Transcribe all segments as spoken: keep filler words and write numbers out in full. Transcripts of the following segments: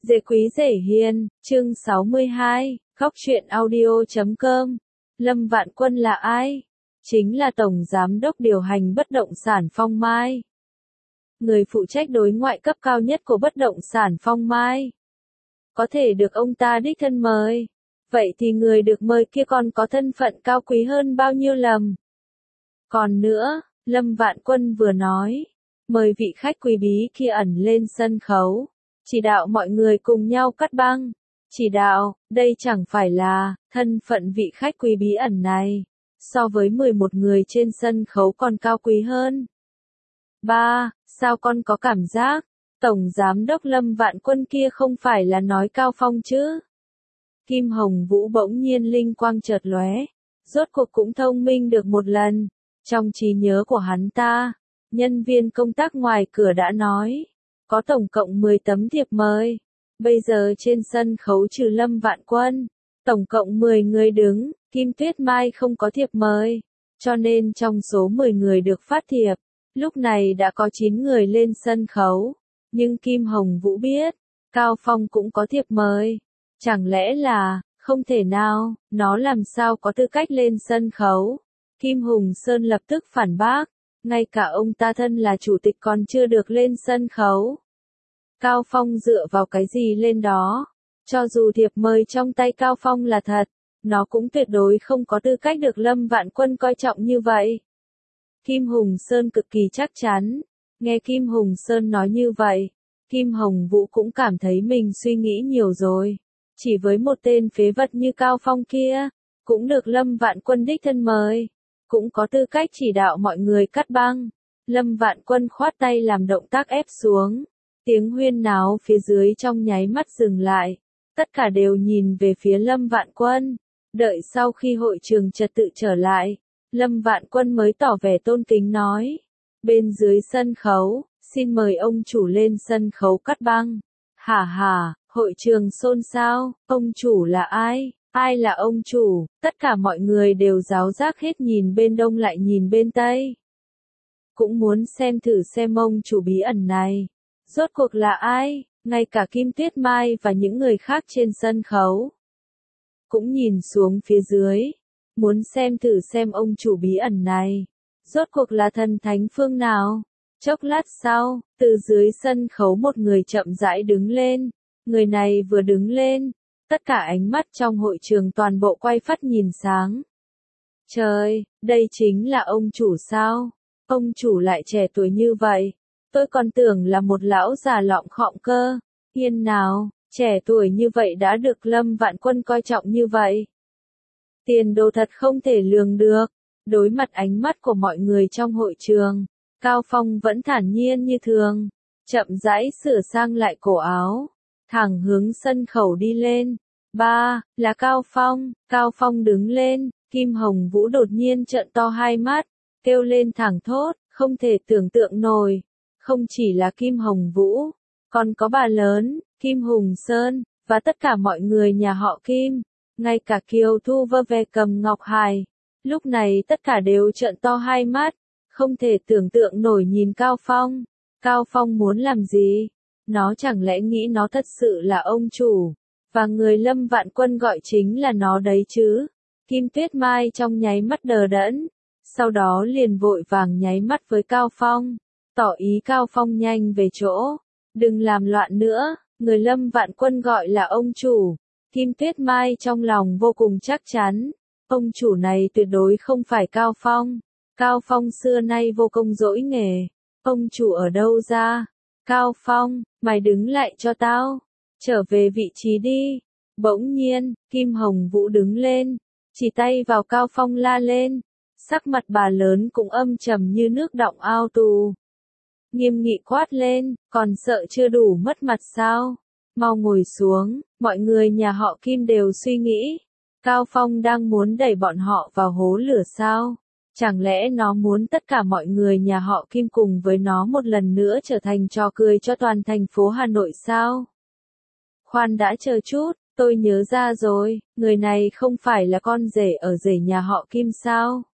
Dễ quý dễ hiền, chương sáu mươi hai, khóc chuyện audio chấm com. Lâm Vạn Quân là ai? Chính là Tổng Giám đốc điều hành bất động sản Phong Mai. Người phụ trách đối ngoại cấp cao nhất của bất động sản Phong Mai. Có thể được ông ta đích thân mời. Vậy thì người được mời kia còn có thân phận cao quý hơn bao nhiêu lầm. Còn nữa, Lâm Vạn Quân vừa nói, mời vị khách quý bí kia ẩn lên sân khấu, chỉ đạo mọi người cùng nhau cắt băng. Chỉ đạo, đây chẳng phải là thân phận vị khách quý bí ẩn này, so với mười một người trên sân khấu còn cao quý hơn. Ba, sao con có cảm giác, Tổng Giám đốc Lâm Vạn Quân kia không phải là nói Cao Phong chứ? Kim Hồng Vũ bỗng nhiên linh quang chợt lóe, rốt cuộc cũng thông minh được một lần. Trong trí nhớ của hắn ta, nhân viên công tác ngoài cửa đã nói, có tổng cộng mười tấm thiệp mời. Bây giờ trên sân khấu trừ Lâm Vạn Quân, tổng cộng mười người đứng, Kim Tuyết Mai không có thiệp mời, cho nên trong số mười người được phát thiệp, lúc này đã có chín người lên sân khấu. Nhưng Kim Hồng Vũ biết, Cao Phong cũng có thiệp mời. Chẳng lẽ là, không thể nào, nó làm sao có tư cách lên sân khấu? Kim Hùng Sơn lập tức phản bác, ngay cả ông ta thân là chủ tịch còn chưa được lên sân khấu. Cao Phong dựa vào cái gì lên đó? Cho dù thiệp mời trong tay Cao Phong là thật, nó cũng tuyệt đối không có tư cách được Lâm Vạn Quân coi trọng như vậy. Kim Hùng Sơn cực kỳ chắc chắn. Nghe Kim Hùng Sơn nói như vậy, Kim Hồng Vũ cũng cảm thấy mình suy nghĩ nhiều rồi. Chỉ với một tên phế vật như Cao Phong kia, cũng được Lâm Vạn Quân đích thân mời, cũng có tư cách chỉ đạo mọi người cắt băng. Lâm Vạn Quân khoát tay làm động tác ép xuống. Tiếng huyên náo phía dưới trong nháy mắt dừng lại. Tất cả đều nhìn về phía Lâm Vạn Quân. Đợi sau khi hội trường trật tự trở lại, Lâm Vạn Quân mới tỏ vẻ tôn kính nói. Bên dưới sân khấu, xin mời ông chủ lên sân khấu cắt băng. Hả hả, hội trường xôn xao, ông chủ là ai? Ai là ông chủ? Tất cả mọi người đều giáo giác hết nhìn bên đông lại nhìn bên tây. Cũng muốn xem thử xem ông chủ bí ẩn này. Rốt cuộc là ai? Ngay cả Kim Tuyết Mai và những người khác trên sân khấu cũng nhìn xuống phía dưới, muốn xem thử xem ông chủ bí ẩn này rốt cuộc là thần thánh phương nào. Chốc lát sau, từ dưới sân khấu một người chậm rãi đứng lên. Người này vừa đứng lên, tất cả ánh mắt trong hội trường toàn bộ quay phắt nhìn sáng. Trời, đây chính là ông chủ sao? Ông chủ lại trẻ tuổi như vậy. Tôi còn tưởng là một lão già lọng khọng cơ. Yên nào, trẻ tuổi như vậy đã được Lâm Vạn Quân coi trọng như vậy. Tiền đồ thật không thể lường được. Đối mặt ánh mắt của mọi người trong hội trường, Cao Phong vẫn thản nhiên như thường, chậm rãi sửa sang lại cổ áo, thẳng hướng sân khấu đi lên. Ba, là Cao Phong. Cao Phong đứng lên, Kim Hồng Vũ đột nhiên trợn to hai mắt, kêu lên thẳng thốt, không thể tưởng tượng nổi. Không chỉ là Kim Hồng Vũ, còn có bà lớn, Kim Hùng Sơn, và tất cả mọi người nhà họ Kim, ngay cả Kiều Thu Vơ về Cầm Ngọc Hải. Lúc này tất cả đều trợn to hai mắt, không thể tưởng tượng nổi nhìn Cao Phong. Cao Phong muốn làm gì? Nó chẳng lẽ nghĩ nó thật sự là ông chủ, và người Lâm Vạn Quân gọi chính là nó đấy chứ? Kim Tuyết Mai trong nháy mắt đờ đẫn, sau đó liền vội vàng nháy mắt với Cao Phong, tỏ ý Cao Phong nhanh về chỗ, đừng làm loạn nữa, người Lâm Vạn Quân gọi là ông chủ. Kim Tuyết Mai trong lòng vô cùng chắc chắn, ông chủ này tuyệt đối không phải Cao Phong. Cao Phong xưa nay vô công dỗi nghề. Ông chủ ở đâu ra? Cao Phong, mày đứng lại cho tao. Trở về vị trí đi. Bỗng nhiên, Kim Hồng Vũ đứng lên, chỉ tay vào Cao Phong la lên. Sắc mặt bà lớn cũng âm trầm như nước đọng ao tù. Nghiêm nghị quát lên, còn sợ chưa đủ mất mặt sao? Mau ngồi xuống. Mọi người nhà họ Kim đều suy nghĩ, Cao Phong đang muốn đẩy bọn họ vào hố lửa sao? Chẳng lẽ nó muốn tất cả mọi người nhà họ Kim cùng với nó một lần nữa trở thành trò cười cho toàn thành phố Hà Nội sao? Khoan đã chờ chút, tôi nhớ ra rồi, người này không phải là con rể ở rể nhà họ Kim sao?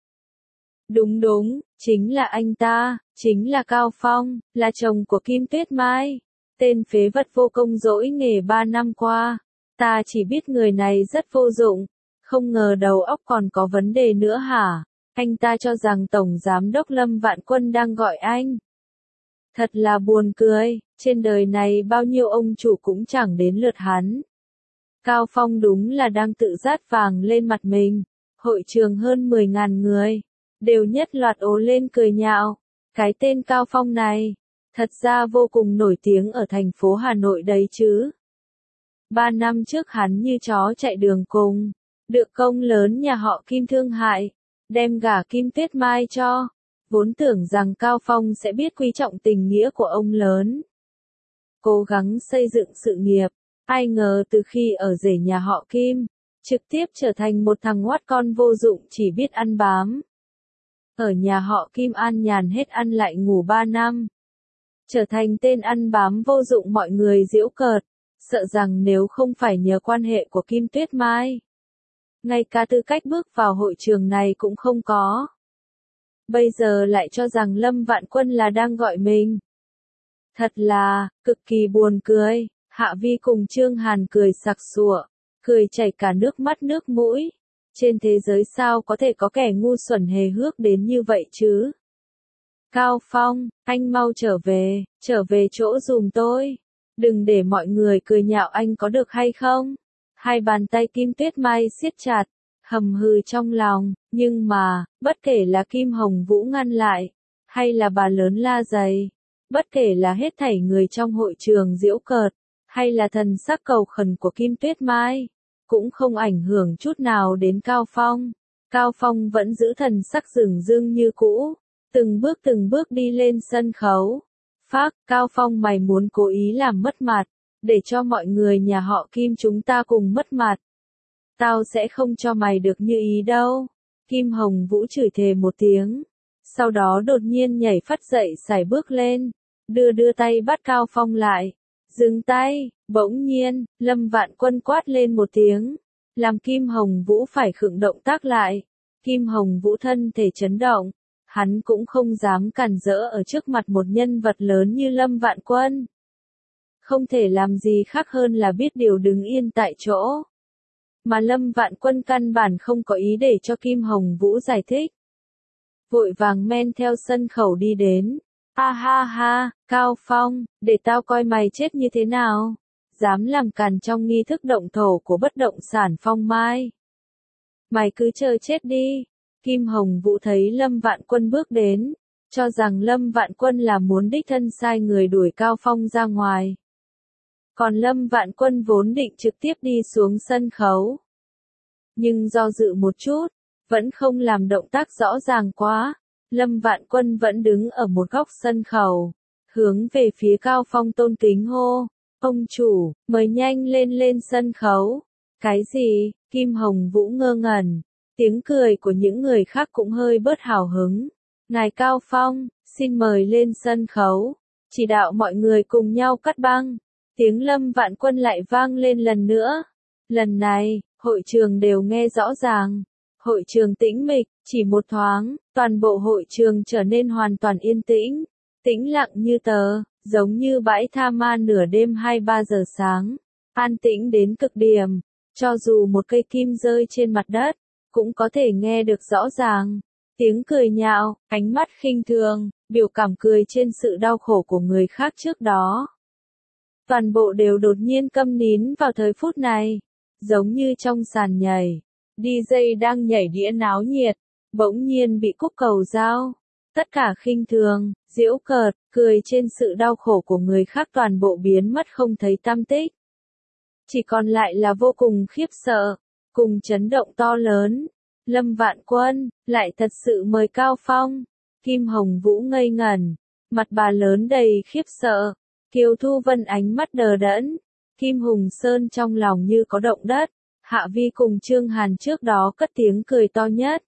Đúng đúng, chính là anh ta, chính là Cao Phong, là chồng của Kim Tuyết Mai. Tên phế vật vô công dỗi nghề ba năm qua, ta chỉ biết người này rất vô dụng, không ngờ đầu óc còn có vấn đề nữa hả? Anh ta cho rằng Tổng Giám đốc Lâm Vạn Quân đang gọi anh. Thật là buồn cười, trên đời này bao nhiêu ông chủ cũng chẳng đến lượt hắn. Cao Phong đúng là đang tự dát vàng lên mặt mình. Hội trường hơn mười ngàn người, đều nhất loạt ố lên cười nhạo. Cái tên Cao Phong này, thật ra vô cùng nổi tiếng ở thành phố Hà Nội đấy chứ. Ba năm trước hắn như chó chạy đường cùng, được công lớn nhà họ Kim thương hại, đem gả Kim Tuyết Mai cho. Vốn tưởng rằng Cao Phong sẽ biết quý trọng tình nghĩa của ông lớn, cố gắng xây dựng sự nghiệp, ai ngờ từ khi ở rể nhà họ Kim, trực tiếp trở thành một thằng ngoắt con vô dụng chỉ biết ăn bám. Ở nhà họ Kim an nhàn hết ăn lại ngủ ba năm. Trở thành tên ăn bám vô dụng mọi người giễu cợt, sợ rằng nếu không phải nhờ quan hệ của Kim Tuyết Mai, ngay cả tư cách bước vào hội trường này cũng không có. Bây giờ lại cho rằng Lâm Vạn Quân là đang gọi mình. Thật là, cực kỳ buồn cười. Hạ Vi cùng Trương Hàn cười sặc sụa, cười chảy cả nước mắt nước mũi. Trên thế giới sao có thể có kẻ ngu xuẩn hề hước đến như vậy chứ? Cao Phong, anh mau trở về, trở về chỗ giùm tôi. Đừng để mọi người cười nhạo anh có được hay không? Hai bàn tay Kim Tuyết Mai siết chặt, hầm hừ trong lòng, nhưng mà, bất kể là Kim Hồng Vũ ngăn lại, hay là bà lớn la giày, bất kể là hết thảy người trong hội trường giễu cợt, hay là thần sắc cầu khẩn của Kim Tuyết Mai, cũng không ảnh hưởng chút nào đến Cao Phong. Cao Phong vẫn giữ thần sắc dửng dưng như cũ, từng bước từng bước đi lên sân khấu. Phác, Cao Phong mày muốn cố ý làm mất mặt, để cho mọi người nhà họ Kim chúng ta cùng mất mặt. Tao sẽ không cho mày được như ý đâu. Kim Hồng Vũ chửi thề một tiếng, sau đó đột nhiên nhảy phắt dậy sải bước lên, đưa đưa tay bắt Cao Phong lại. Dừng tay, bỗng nhiên, Lâm Vạn Quân quát lên một tiếng, làm Kim Hồng Vũ phải khựng động tác lại. Kim Hồng Vũ thân thể chấn động, hắn cũng không dám cản rỡ ở trước mặt một nhân vật lớn như Lâm Vạn Quân. Không thể làm gì khác hơn là biết điều đứng yên tại chỗ. Mà Lâm Vạn Quân căn bản không có ý để cho Kim Hồng Vũ giải thích. Vội vàng men theo sân khẩu đi đến. Ha ha ha, Cao Phong, để tao coi mày chết như thế nào. Dám làm càn trong nghi thức động thổ của bất động sản Phong Mai. Mày cứ chờ chết đi. Kim Hồng Vũ thấy Lâm Vạn Quân bước đến, cho rằng Lâm Vạn Quân là muốn đích thân sai người đuổi Cao Phong ra ngoài. Còn Lâm Vạn Quân vốn định trực tiếp đi xuống sân khấu. Nhưng do dự một chút, vẫn không làm động tác rõ ràng quá. Lâm Vạn Quân vẫn đứng ở một góc sân khấu, hướng về phía Cao Phong tôn kính hô. Ông chủ, mời nhanh lên lên sân khấu. Cái gì? Kim Hồng Vũ ngơ ngẩn. Tiếng cười của những người khác cũng hơi bớt hào hứng. Ngài Cao Phong, xin mời lên sân khấu. Chỉ đạo mọi người cùng nhau cắt băng. Tiếng Lâm Vạn Quân lại vang lên lần nữa. Lần này, hội trường đều nghe rõ ràng. Hội trường tĩnh mịch, chỉ một thoáng, toàn bộ hội trường trở nên hoàn toàn yên tĩnh. Tĩnh lặng như tờ, giống như bãi tha ma nửa đêm hai ba giờ sáng. An tĩnh đến cực điểm, cho dù một cây kim rơi trên mặt đất, cũng có thể nghe được rõ ràng. Tiếng cười nhạo, ánh mắt khinh thường, biểu cảm cười trên sự đau khổ của người khác trước đó. Toàn bộ đều đột nhiên câm nín vào thời phút này, giống như trong sàn nhảy. đi jây đang nhảy đĩa náo nhiệt, bỗng nhiên bị cúp cầu dao. Tất cả khinh thường, giễu cợt, cười trên sự đau khổ của người khác toàn bộ biến mất không thấy tăm tích. Chỉ còn lại là vô cùng khiếp sợ, cùng chấn động to lớn. Lâm Vạn Quân, lại thật sự mời Cao Phong. Kim Hồng Vũ ngây ngẩn, mặt bà lớn đầy khiếp sợ. Kiều Thu Vân ánh mắt đờ đẫn. Kim Hùng Sơn trong lòng như có động đất. Hạ Vi cùng Trương Hàn trước đó cất tiếng cười to nhất.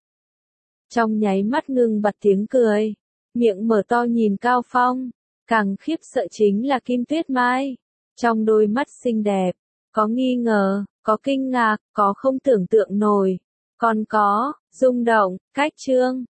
Trong nháy mắt ngừng bặt tiếng cười, miệng mở to nhìn Cao Phong. Càng khiếp sợ chính là Kim Tuyết Mai. Trong đôi mắt xinh đẹp, có nghi ngờ, có kinh ngạc, có không tưởng tượng nổi, còn có rung động. Cách Trương